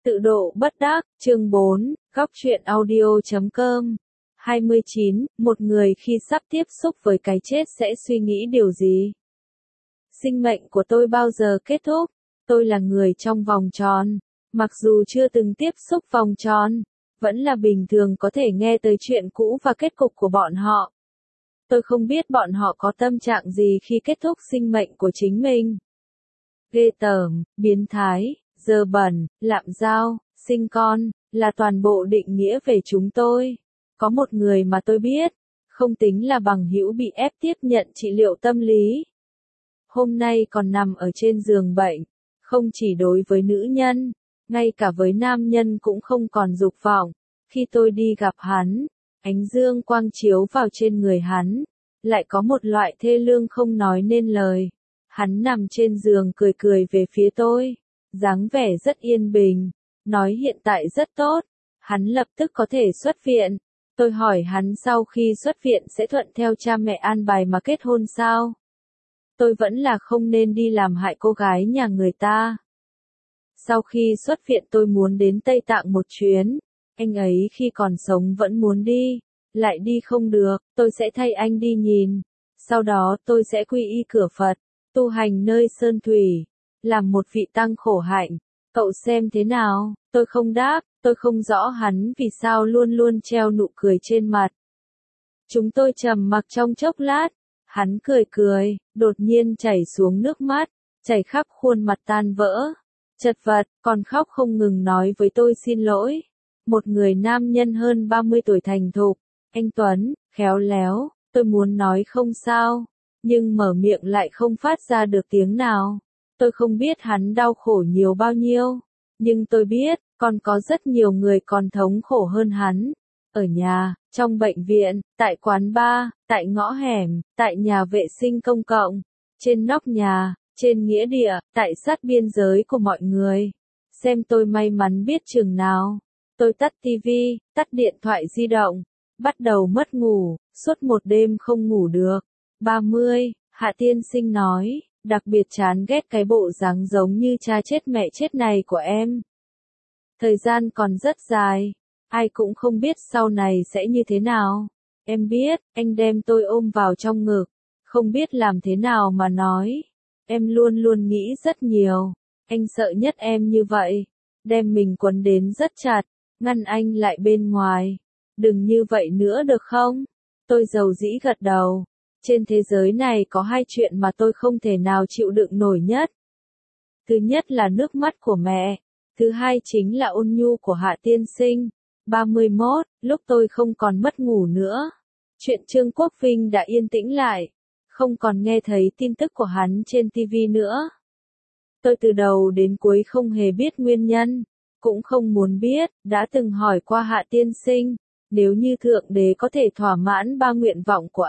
Tự độ bất đắc, chương 4, góc truyện audio.com. 29, một người khi sắp tiếp xúc với cái chết sẽ suy nghĩ điều gì? Sinh mệnh của tôi bao giờ kết thúc? Tôi là người trong vòng tròn. Mặc dù chưa từng tiếp xúc vòng tròn, vẫn là bình thường có thể nghe tới chuyện cũ và kết cục của bọn họ. Tôi không biết bọn họ có tâm trạng gì khi kết thúc sinh mệnh của chính mình. Ghê tởm, biến thái, dơ bẩn, lạm giao, sinh con, là toàn bộ định nghĩa về chúng tôi. Có một người mà tôi biết, không tính là bằng hữu bị ép tiếp nhận trị liệu tâm lý. Hôm nay còn nằm ở trên giường bệnh, không chỉ đối với nữ nhân, ngay cả với nam nhân cũng không còn dục vọng. Khi tôi đi gặp hắn, ánh dương quang chiếu vào trên người hắn, lại có một loại thê lương không nói nên lời. Hắn nằm trên giường cười cười về phía tôi, dáng vẻ rất yên bình, nói hiện tại rất tốt, hắn lập tức có thể xuất viện. Tôi hỏi hắn sau khi xuất viện sẽ thuận theo cha mẹ an bài mà kết hôn sao? Tôi vẫn là không nên đi làm hại cô gái nhà người ta. Sau khi xuất viện tôi muốn đến Tây Tạng một chuyến, anh ấy khi còn sống vẫn muốn đi, lại đi không được, tôi sẽ thay anh đi nhìn. Sau đó tôi sẽ quy y cửa Phật, tu hành nơi sơn thủy, làm một vị tăng khổ hạnh. Cậu xem thế nào? Tôi không đáp, tôi không rõ hắn vì sao luôn luôn treo nụ cười trên mặt. Chúng tôi trầm mặc trong chốc lát, hắn cười cười, đột nhiên chảy xuống nước mắt, chảy khắp khuôn mặt tan vỡ, chật vật, còn khóc không ngừng nói với tôi xin lỗi. Một người nam nhân hơn 30 tuổi thành thục, anh Tuấn, khéo léo, tôi muốn nói không sao, nhưng mở miệng lại không phát ra được tiếng nào. Tôi không biết hắn đau khổ nhiều bao nhiêu, nhưng tôi biết, còn có rất nhiều người còn thống khổ hơn hắn. Ở nhà, trong bệnh viện, tại quán bar, tại ngõ hẻm, tại nhà vệ sinh công cộng, trên nóc nhà, trên nghĩa địa, tại sát biên giới của mọi người. Xem tôi may mắn biết chừng nào. Tôi tắt tivi, tắt điện thoại di động, bắt đầu mất ngủ, suốt một đêm không ngủ được. 30, Hạ tiên sinh nói, đặc biệt chán ghét cái bộ dáng giống như cha chết mẹ chết này của em. Thời gian còn rất dài, ai cũng không biết sau này sẽ như thế nào. Em biết, anh đem tôi ôm vào trong ngực, không biết làm thế nào mà nói. Em luôn luôn nghĩ rất nhiều, anh sợ nhất em như vậy, đem mình quấn đến rất chặt, ngăn anh lại bên ngoài. Đừng như vậy nữa được không? Tôi dầu dĩ gật đầu. Trên thế giới này có hai chuyện mà tôi không thể nào chịu đựng nổi nhất. Thứ nhất là nước mắt của mẹ. Thứ hai chính là ôn nhu của Hạ tiên sinh. 31, lúc tôi không còn mất ngủ nữa. Chuyện Trương Quốc Vinh đã yên tĩnh lại. Không còn nghe thấy tin tức của hắn trên TV nữa. Tôi từ đầu đến cuối không hề biết nguyên nhân. Cũng không muốn biết, đã từng hỏi qua Hạ tiên sinh. Nếu như Thượng Đế có thể thỏa mãn ba nguyện vọng của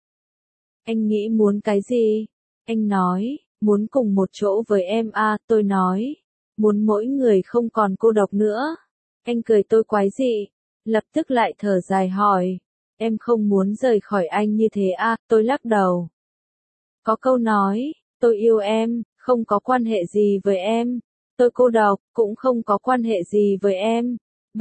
anh nghĩ muốn cái gì? Anh nói, muốn cùng một chỗ với em à, tôi nói, muốn mỗi người không còn cô độc nữa. Anh cười tôi quái dị, lập tức lại thở dài hỏi, em không muốn rời khỏi anh như thế à, tôi lắc đầu. Có câu nói, tôi yêu em, không có quan hệ gì với em, tôi cô độc, cũng không có quan hệ gì với em.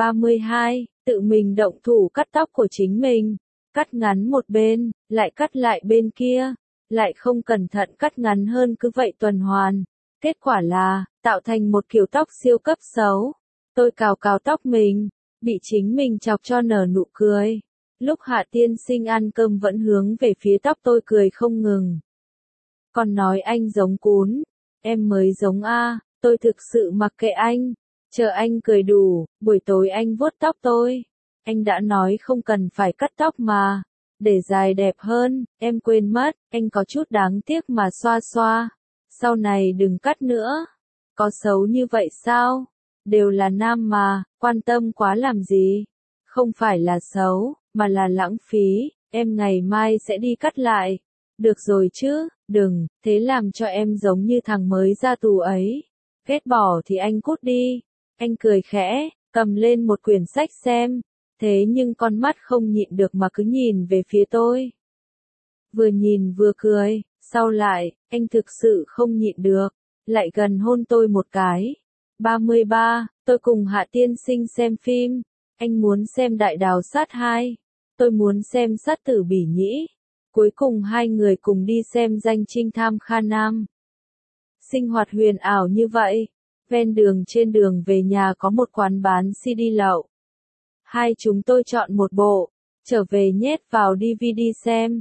32, tự mình động thủ cắt tóc của chính mình. Cắt ngắn một bên, lại cắt lại bên kia, lại không cẩn thận cắt ngắn hơn cứ vậy tuần hoàn. Kết quả là, tạo thành một kiểu tóc siêu cấp xấu. Tôi cào cào tóc mình, bị chính mình chọc cho nở nụ cười. Lúc Hạ tiên sinh ăn cơm vẫn hướng về phía tóc tôi cười không ngừng. Còn nói anh giống cún, em mới giống a, tôi thực sự mặc kệ anh. Chờ anh cười đủ, buổi tối anh vuốt tóc tôi. Anh đã nói không cần phải cắt tóc mà, để dài đẹp hơn, em quên mất, anh có chút đáng tiếc mà xoa xoa. Sau này đừng cắt nữa. Có xấu như vậy sao? Đều là nam mà, quan tâm quá làm gì? Không phải là xấu, mà là lãng phí, em ngày mai sẽ đi cắt lại. Được rồi chứ, đừng, thế làm cho em giống như thằng mới ra tù ấy. Ghét bỏ thì anh cút đi. Anh cười khẽ, cầm lên một quyển sách xem. Thế nhưng con mắt không nhịn được mà cứ nhìn về phía tôi. Vừa nhìn vừa cười, sau lại, anh thực sự không nhịn được, lại gần hôn tôi một cái. 33, Tôi cùng Hạ tiên sinh xem phim. Anh muốn xem Đại Đào Sát 2. Tôi muốn xem Sát Tử Bỉ Nhĩ. Cuối cùng hai người cùng đi xem Danh Trinh Tham Kha Nam. Sinh hoạt huyền ảo như vậy. Ven đường trên đường về nhà có một quán bán CD lậu. Hai chúng tôi chọn một bộ, trở về nhét vào DVD xem.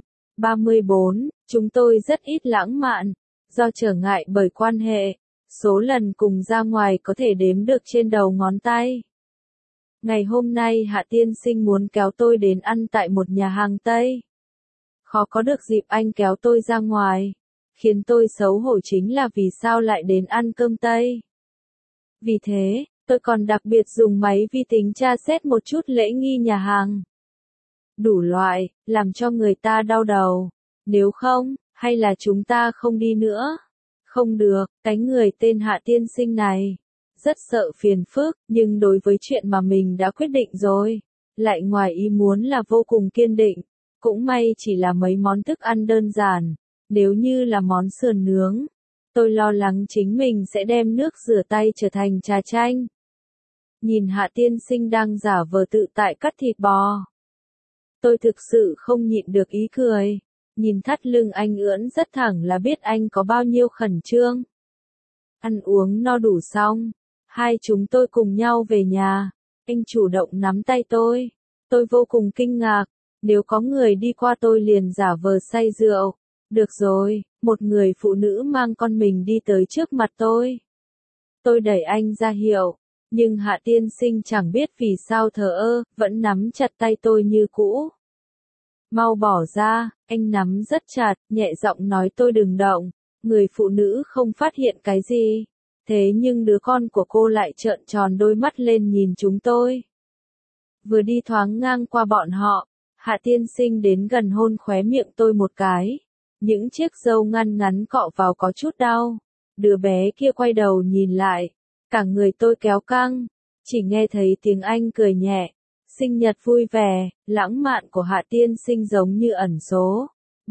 34, chúng tôi rất ít lãng mạn, do trở ngại bởi quan hệ. Số lần cùng ra ngoài có thể đếm được trên đầu ngón tay. Ngày hôm nay Hạ tiên sinh muốn kéo tôi đến ăn tại một nhà hàng Tây. Khó có được dịp anh kéo tôi ra ngoài. Khiến tôi xấu hổ chính là vì sao lại đến ăn cơm Tây. Vì thế, tôi còn đặc biệt dùng máy vi tính tra xét một chút lễ nghi nhà hàng. Đủ loại, làm cho người ta đau đầu. Nếu không, hay là chúng ta không đi nữa? Không được, cái người tên Hạ tiên sinh này. Rất sợ phiền phức, nhưng đối với chuyện mà mình đã quyết định rồi. Lại ngoài ý muốn là vô cùng kiên định. Cũng may chỉ là mấy món thức ăn đơn giản. Nếu như là món sườn nướng, tôi lo lắng chính mình sẽ đem nước rửa tay trở thành trà chanh. Nhìn Hạ tiên sinh đang giả vờ tự tại cắt thịt bò. Tôi thực sự không nhịn được ý cười. Nhìn thắt lưng anh ưỡn rất thẳng là biết anh có bao nhiêu khẩn trương. Ăn uống no đủ xong, hai chúng tôi cùng nhau về nhà. Anh chủ động nắm tay tôi. Tôi vô cùng kinh ngạc. Nếu có người đi qua tôi liền giả vờ say rượu. Được rồi, một người phụ nữ mang con mình đi tới trước mặt tôi. Tôi đẩy anh ra hiệu, nhưng Hạ tiên sinh chẳng biết vì sao thờ ơ, vẫn nắm chặt tay tôi như cũ. Mau bỏ ra, anh nắm rất chặt, nhẹ giọng nói tôi đừng động. Người phụ nữ không phát hiện cái gì. Thế nhưng đứa con của cô lại trợn tròn đôi mắt lên nhìn chúng tôi. Vừa đi thoáng ngang qua bọn họ, Hạ tiên sinh đến gần hôn khóe miệng tôi một cái. Những chiếc râu ngăn ngắn cọ vào có chút đau. Đứa bé kia quay đầu nhìn lại. Cả người tôi kéo căng. Chỉ nghe thấy tiếng anh cười nhẹ. Sinh nhật vui vẻ, lãng mạn của Hạ tiên sinh giống như ẩn số.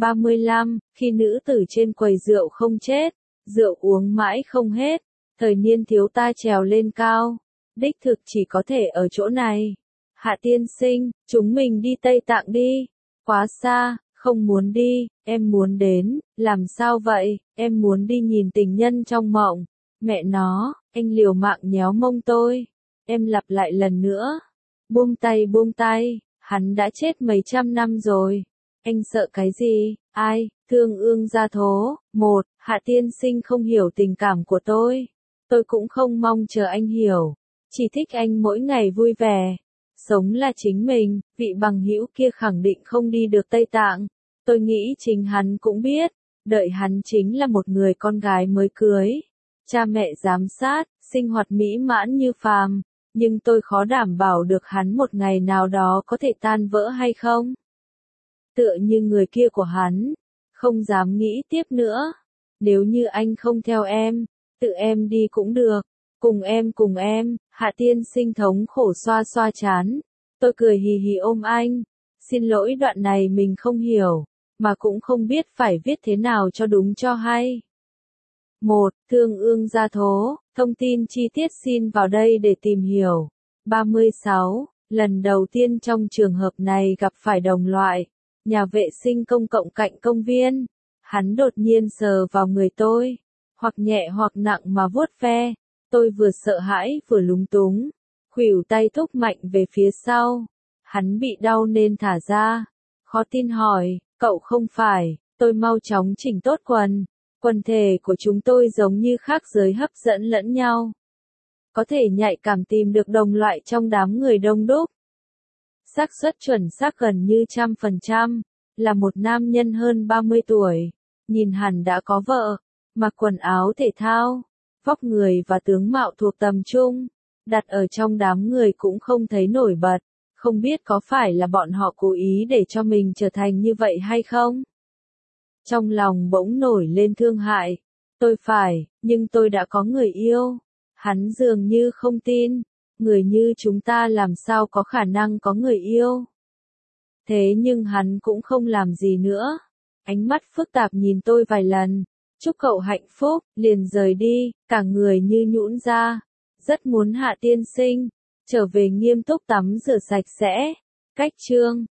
35, khi nữ tử trên quầy rượu không chết. Rượu uống mãi không hết. Thời niên thiếu ta trèo lên cao. Đích thực chỉ có thể ở chỗ này. Hạ tiên sinh, chúng mình đi Tây Tạng đi. Quá xa. Không muốn đi, em muốn đến. Làm sao vậy, em muốn đi nhìn tình nhân trong mộng. Mẹ nó, anh liều mạng nhéo mông tôi. Em lặp lại lần nữa. Buông tay, hắn đã chết mấy trăm năm rồi. Anh sợ cái gì, ai, thương ương gia thố. Một, Hạ tiên sinh không hiểu tình cảm của tôi. Tôi cũng không mong chờ anh hiểu. Chỉ thích anh mỗi ngày vui vẻ. Sống là chính mình, vị bằng hữu kia khẳng định không đi được Tây Tạng. Tôi nghĩ chính hắn cũng biết, đợi hắn chính là một người con gái mới cưới. Cha mẹ giám sát, sinh hoạt mỹ mãn như phàm, nhưng tôi khó đảm bảo được hắn một ngày nào đó có thể tan vỡ hay không. Tựa như người kia của hắn, không dám nghĩ tiếp nữa. Nếu như anh không theo em, tự em đi cũng được. Cùng em, Hạ tiên sinh thống khổ xoa xoa trán. Tôi cười hì hì ôm anh. Xin lỗi đoạn này mình không hiểu, mà cũng không biết phải viết thế nào cho đúng cho hay. 1. Thương ương gia thố, thông tin chi tiết xin vào đây để tìm hiểu. 36. Lần đầu tiên trong trường hợp này gặp phải đồng loại, nhà vệ sinh công cộng cạnh công viên. Hắn đột nhiên sờ vào người tôi, hoặc nhẹ hoặc nặng mà vuốt ve. Tôi vừa sợ hãi vừa lúng túng, khuỷu tay thúc mạnh về phía sau. Hắn bị đau nên thả ra. Khó tin hỏi, cậu không phải, tôi mau chóng chỉnh tốt quần. Quần thể của chúng tôi giống như khác giới hấp dẫn lẫn nhau. Có thể nhạy cảm tìm được đồng loại trong đám người đông đúc. Xác suất chuẩn xác gần như 100%, là một nam nhân hơn 30 tuổi. Nhìn hẳn đã có vợ, mặc quần áo thể thao, vóc người và tướng mạo thuộc tầm trung. Đặt ở trong đám người cũng không thấy nổi bật. Không biết có phải là bọn họ cố ý để cho mình trở thành như vậy hay không? Trong lòng bỗng nổi lên thương hại. Tôi phải, nhưng tôi đã có người yêu. Hắn dường như không tin. Người như chúng ta làm sao có khả năng có người yêu? Thế nhưng hắn cũng không làm gì nữa. Ánh mắt phức tạp nhìn tôi vài lần. Chúc cậu hạnh phúc, liền rời đi, cả người như nhũn ra. Rất muốn Hạ tiên sinh trở về nghiêm túc tắm rửa sạch sẽ. Cách chương